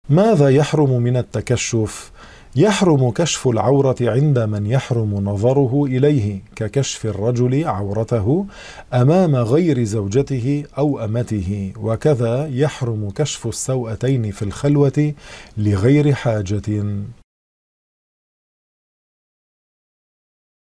ماذا يحرم من التكشف؟ يحرم كشف العورة عند من يحرم نظره إليه، ككشف الرجل عورته أمام غير زوجته أو أمته، وكذا يحرم كشف السوأتين في الخلوة لغير حاجة.